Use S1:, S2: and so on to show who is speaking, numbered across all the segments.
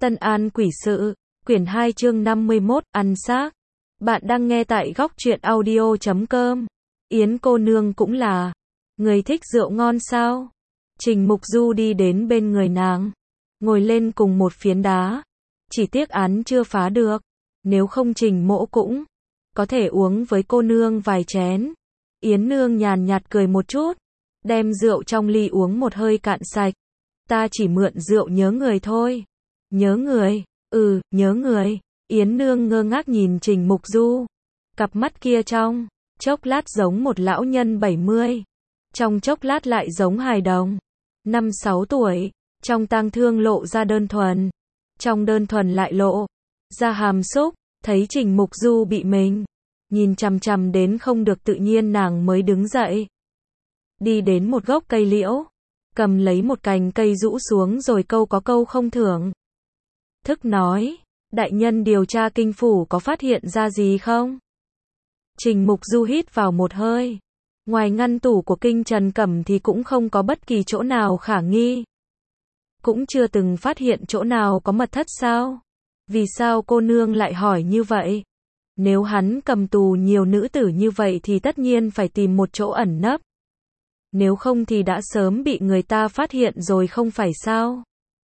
S1: Tân An Quỷ Sự, quyển 2 chương 51, ăn xác. Bạn đang nghe tại góc truyện audio.com. Yến cô nương cũng là người thích rượu ngon sao? Trình Mục Du đi đến bên người nàng, ngồi lên cùng một phiến đá. Chỉ tiếc án chưa phá được, nếu không Trình Mỗ cũng có thể uống với cô nương vài chén. Yến nương nhàn nhạt cười một chút, đem rượu trong ly uống một hơi cạn sạch. Ta chỉ mượn rượu nhớ người thôi. Nhớ người? Nhớ người. Yến nương ngơ ngác nhìn Trình Mục Du. Cặp mắt kia trong chốc lát giống một lão nhân 70, trong chốc lát lại giống hài đồng 5-6 tuổi, trong tang thương lộ ra đơn thuần, trong đơn thuần lại lộ ra hàm xúc. Thấy Trình Mục Du bị mình nhìn chằm chằm đến không được tự nhiên, nàng mới đứng dậy, đi đến một gốc cây liễu, cầm lấy một cành cây rũ xuống rồi câu có câu không thưởng thức nói: đại nhân điều tra kinh phủ có phát hiện ra gì không? Trình Mục Du hít vào một hơi. Ngoài ngăn tủ của Kinh Trần Cẩm thì cũng không có bất kỳ chỗ nào khả nghi. Cũng chưa từng phát hiện chỗ nào có mật thất sao? Vì sao cô nương lại hỏi như vậy? Nếu hắn cầm tù nhiều nữ tử như vậy thì tất nhiên phải tìm một chỗ ẩn nấp. Nếu không thì đã sớm bị người ta phát hiện rồi không phải sao?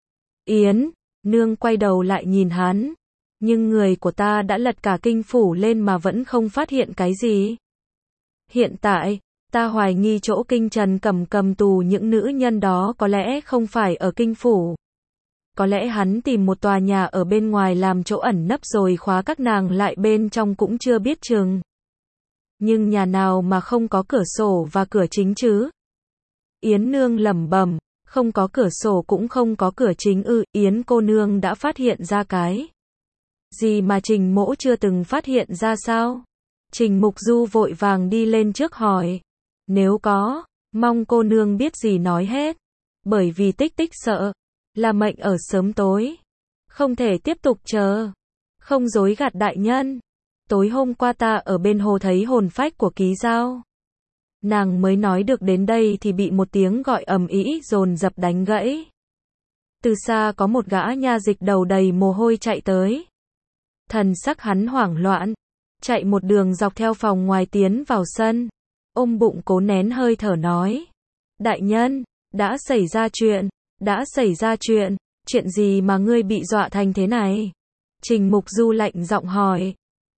S1: Yến nương quay đầu lại nhìn hắn. Nhưng người của ta đã lật cả kinh phủ lên mà vẫn không phát hiện cái gì. Hiện tại, ta hoài nghi chỗ Kinh Trần Cẩm cầm tù những nữ nhân đó có lẽ không phải ở kinh phủ. Có lẽ hắn tìm một tòa nhà ở bên ngoài làm chỗ ẩn nấp rồi khóa các nàng lại bên trong cũng chưa biết chừng. Nhưng nhà nào mà không có cửa sổ và cửa chính chứ? Yến nương lẩm bẩm, không có cửa sổ cũng không có cửa chính ư? Yến cô nương đã phát hiện ra cái gì mà Trình Mỗ chưa từng phát hiện ra sao? Trình Mục Du vội vàng đi lên trước hỏi. Nếu có, mong cô nương biết gì nói hết. Bởi vì Tích Tích sợ là mệnh ở sớm tối, không thể tiếp tục chờ. Không dối gạt đại nhân, tối hôm qua ta ở bên hồ thấy hồn phách của Ký Giao. Nàng mới nói được đến đây thì bị một tiếng gọi ầm ĩ dồn dập đánh gãy. Từ xa có một gã nha dịch đầu đầy mồ hôi chạy tới. Thần sắc hắn hoảng loạn, chạy một đường dọc theo phòng ngoài tiến vào sân, ôm bụng cố nén hơi thở nói: đại nhân, đã xảy ra chuyện, chuyện gì mà ngươi bị dọa thành thế này? Trình Mục Du lạnh giọng hỏi.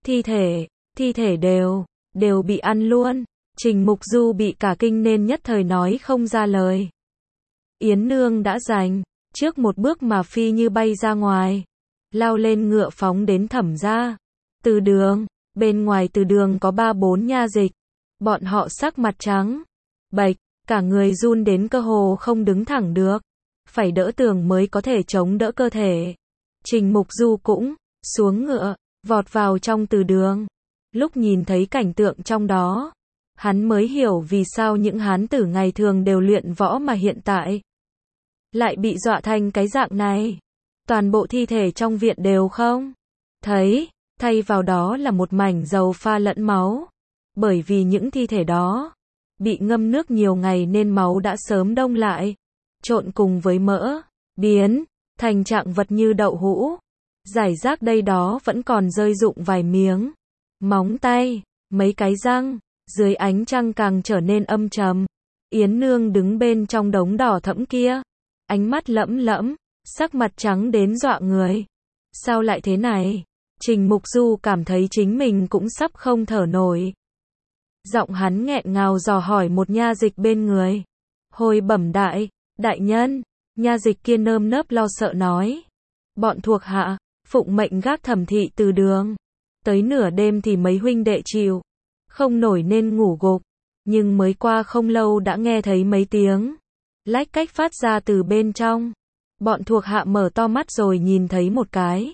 S1: Thi thể đều bị ăn luôn. Trình Mục Du bị cả kinh nên nhất thời nói không ra lời. Yến nương đã giành trước một bước mà phi như bay ra ngoài, lao lên ngựa phóng đến Thẩm gia. Từ đường, bên ngoài từ đường có 3-4 nha dịch. Bọn họ sắc mặt trắng bệch, cả người run đến cơ hồ không đứng thẳng được, phải đỡ tường mới có thể chống đỡ cơ thể. Trình Mục Du cũng xuống ngựa, vọt vào trong từ đường. Lúc nhìn thấy cảnh tượng trong đó, hắn mới hiểu vì sao những hán tử ngày thường đều luyện võ mà hiện tại lại bị dọa thành cái dạng này. Toàn bộ thi thể trong viện đều không thấy, thay vào đó là một mảnh dầu pha lẫn máu. Bởi vì những thi thể đó bị ngâm nước nhiều ngày nên máu đã sớm đông lại, trộn cùng với mỡ, biến thành trạng vật như đậu hũ. Rải rác đây đó vẫn còn rơi rụng vài miếng móng tay, mấy cái răng. Dưới ánh trăng càng trở nên âm trầm. Yến nương đứng bên trong đống đỏ thẫm kia, ánh mắt lẫm lẫm, sắc mặt trắng đến dọa người. Sao lại thế này? Trình Mục Du cảm thấy chính mình cũng sắp không thở nổi. Giọng hắn nghẹn ngào dò hỏi một nha dịch bên người. Hồi bẩm đại nhân. Nha dịch kia nơm nớp lo sợ nói. Bọn thuộc hạ phụng mệnh gác Thẩm thị từ đường. Tới nửa đêm thì mấy huynh đệ chịu không nổi nên ngủ gục. Nhưng mới qua không lâu đã nghe thấy mấy tiếng lách cách phát ra từ bên trong. Bọn thuộc hạ mở to mắt rồi nhìn thấy một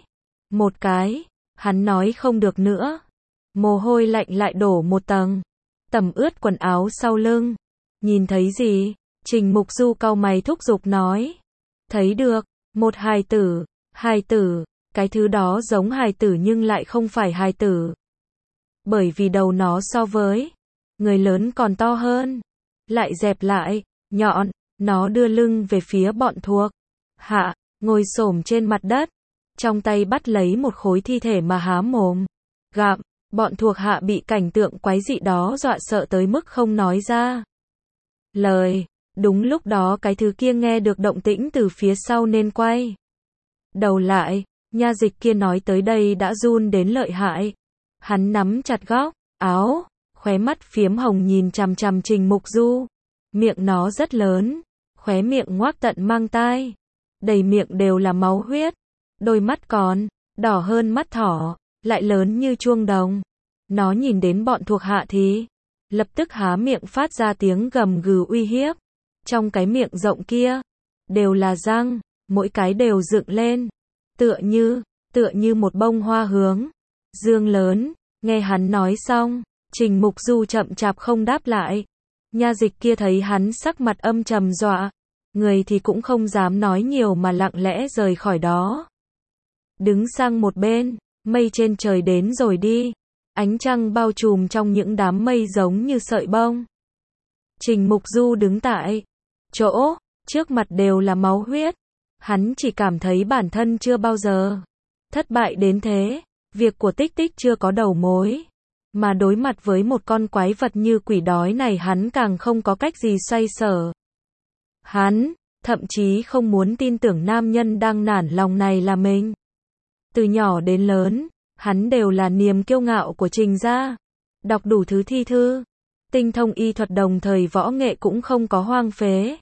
S1: cái. Hắn nói không được nữa. Mồ hôi lạnh lại đổ một tầng, tẩm ướt quần áo sau lưng. Nhìn thấy gì? Trình Mục Du cau mày thúc giục nói. Thấy được, một hài tử, cái thứ đó giống hài tử nhưng lại không phải hài tử. Bởi vì đầu nó so với người lớn còn to hơn, lại dẹp lại, nhọn. Nó đưa lưng về phía bọn thuộc hạ, ngồi xổm trên mặt đất, trong tay bắt lấy một khối thi thể mà há mồm gặm. Bọn thuộc hạ bị cảnh tượng quái dị đó dọa sợ tới mức không nói ra lời. Đúng lúc đó cái thứ kia nghe được động tĩnh từ phía sau nên quay đầu lại. Nha dịch kia nói tới đây đã run đến lợi hại. Hắn nắm chặt góc áo, khóe mắt phiếm hồng nhìn chằm chằm Trình Mục Du. Miệng nó rất lớn, khóe miệng ngoác tận mang tai, đầy miệng đều là máu huyết. Đôi mắt còn đỏ hơn mắt thỏ, lại lớn như chuông đồng. Nó nhìn đến bọn thuộc hạ thì lập tức há miệng phát ra tiếng gầm gừ uy hiếp. Trong cái miệng rộng kia đều là răng, mỗi cái đều dựng lên, tựa như một bông hoa hướng dương lớn. Nghe hắn nói xong, Trình Mục Du chậm chạp không đáp lại. Nha dịch kia thấy hắn sắc mặt âm trầm dọa người thì cũng không dám nói nhiều mà lặng lẽ rời khỏi đó. Đứng sang một bên, mây trên trời đến rồi đi. Ánh trăng bao trùm trong những đám mây giống như sợi bông. Trình Mục Du đứng tại chỗ, trước mặt đều là máu huyết. Hắn chỉ cảm thấy bản thân chưa bao giờ thất bại đến thế. Việc của Tích Tích chưa có đầu mối, mà đối mặt với một con quái vật như quỷ đói này hắn càng không có cách gì xoay sở. Hắn thậm chí không muốn tin tưởng nam nhân đang nản lòng này là mình. Từ nhỏ đến lớn, hắn đều là niềm kiêu ngạo của Trình gia. Đọc đủ thứ thi thư, tinh thông y thuật đồng thời võ nghệ cũng không có hoang phế.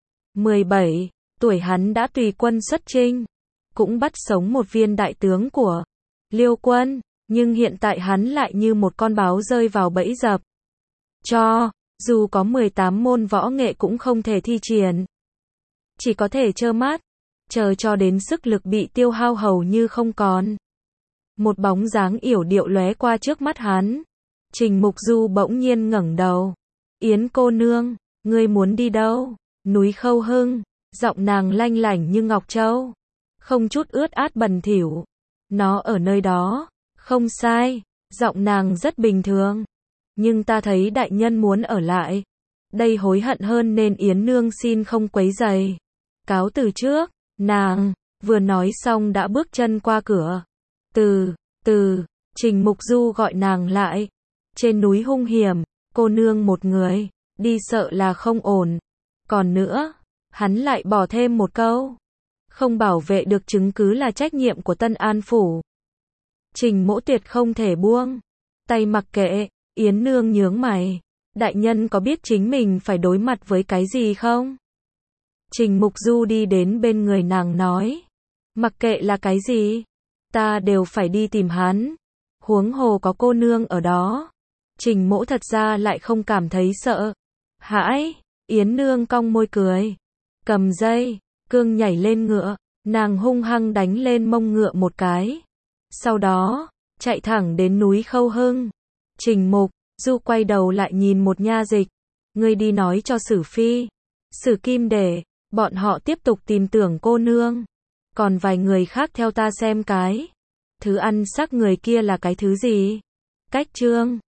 S1: 17 tuổi hắn đã tùy quân xuất chinh, cũng bắt sống một viên đại tướng của Liêu quân, nhưng hiện tại hắn lại như một con báo rơi vào bẫy dập. Cho dù có 18 môn võ nghệ cũng không thể thi triển, chỉ có thể trơ mắt chờ cho đến sức lực bị tiêu hao hầu như không còn. Một bóng dáng yểu điệu lóe qua trước mắt hắn. Trình Mục Du bỗng nhiên ngẩng đầu. Yến cô nương, ngươi muốn đi đâu? Núi Khâu Hưng. Giọng nàng lanh lảnh như ngọc châu, không chút ướt át bẩn thỉu. Nó ở nơi đó. Không sai, giọng nàng rất bình thường. Nhưng ta thấy đại nhân muốn ở lại đây hối hận hơn nên Yến nương xin không quấy rầy. Cáo từ trước. Nàng vừa nói xong đã bước chân qua cửa. Từ Trình Mục Du gọi nàng lại. Trên núi hung hiểm, cô nương một người đi sợ là không ổn. Còn nữa, hắn lại bỏ thêm một câu, không bảo vệ được chứng cứ là trách nhiệm của Tân An phủ. Trình Mỗ tuyệt không thể buông tay mặc kệ. Yến nương nhướng mày. Đại nhân có biết chính mình phải đối mặt với cái gì không? Trình Mục Du đi đến bên người nàng nói. Mặc kệ là cái gì, ta đều phải đi tìm hắn. Huống hồ có cô nương ở đó. Trình Mỗ thật ra lại không cảm thấy sợ hãi. Yến nương cong môi cười, cầm dây cương nhảy lên ngựa. Nàng hung hăng đánh lên mông ngựa một cái, sau đó chạy thẳng đến núi Khâu Hưng. Trình Mục Du quay đầu lại nhìn một nha dịch. Ngươi đi nói cho Sử Phi, Sử Kim để bọn họ tiếp tục tìm tưởng cô nương. Còn vài người khác theo ta xem cái thứ ăn xác người kia là cái thứ gì. Cách chương